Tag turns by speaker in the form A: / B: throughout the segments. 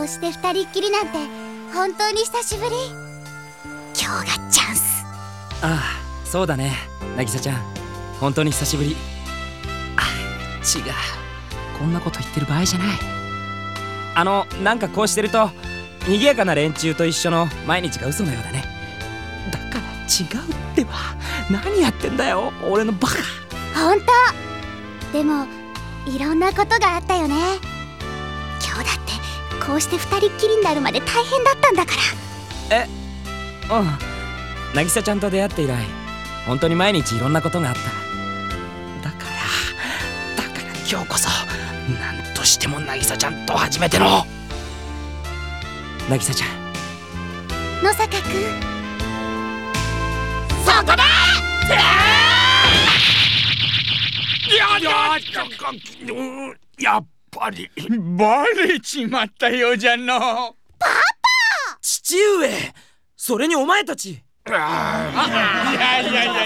A: うして二人っきりなんて本当に久しぶり。今日がチャンス。
B: ああ、そうだね、渚ちゃん、本当に久しぶり。違う、こんなこと言ってる場合じゃない。なんかこうしてると賑やかな連中と一緒の毎日が嘘のようだね。だから違うってば。何やってんだよ、俺のバカ。
A: 本当。でもいろんなことがあったよね。今日だってこうして二人っきりになるまで大変だったんだから。
B: うん、渚ちゃんと出会って以来本当に毎日いろんなことがあった。だから今日こそ何としても渚ちゃんと初めての。渚ちゃん、
A: 野坂くん、
C: そこだ。
D: やっぱりバレちまったようじゃの。
B: 父上、それにお前たち。
D: いや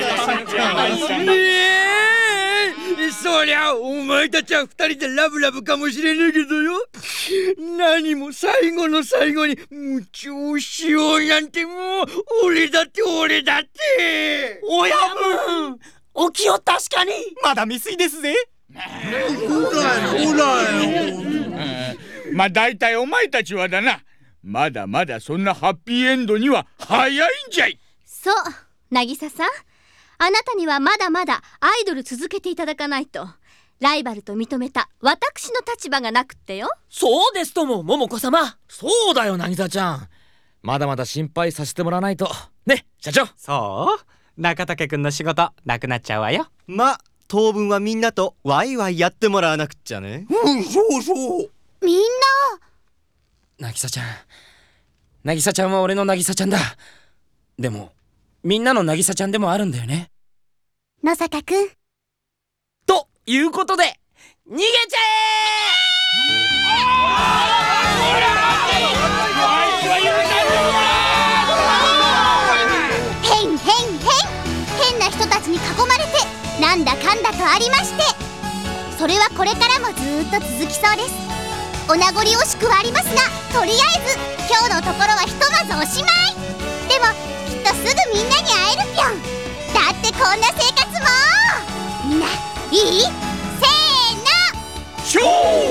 D: そりゃお前たちは二人でラブラブかもしれねえけどよ。何も最後の最後に夢中しようなんて、もう俺だって。
C: 親分、お気を確かに。
E: まだ未遂ですぜ。
D: ほらまあ大体お前たちはだな、まだまだそんなハッピーエンドには早いんじゃい。
F: そう、渚さん、あなたにはまだまだアイドル続けていただかないと。ライバルと認めた私の立場がなくってよ。
C: そうですとも、桃子様。
B: そうだよ、渚ちゃん、まだまだ心配させてもらわないとね、社長。
E: そう、中武くんの仕事なくなっちゃうわよ。
G: ま、当分はみんなとワイワイやってもらわなくっちゃね。
D: そう
A: みん
B: 渚ちゃん、渚ちゃんは俺の渚ちゃんだ。でもみんなの渚ちゃんでもあるんだよね。
A: な。野坂くん、
B: ということで逃げちゃ
A: 変な人たちに囲まれてなんだかんだとありまして、それはこれからもずーっと続きそうです。お名残惜しくはありますが、とりあえず今日のところはひとまずおしまい。でもきっとすぐみんなに会えるぴょん。だってこんな生活もみんないい？せーの、
D: 勝負。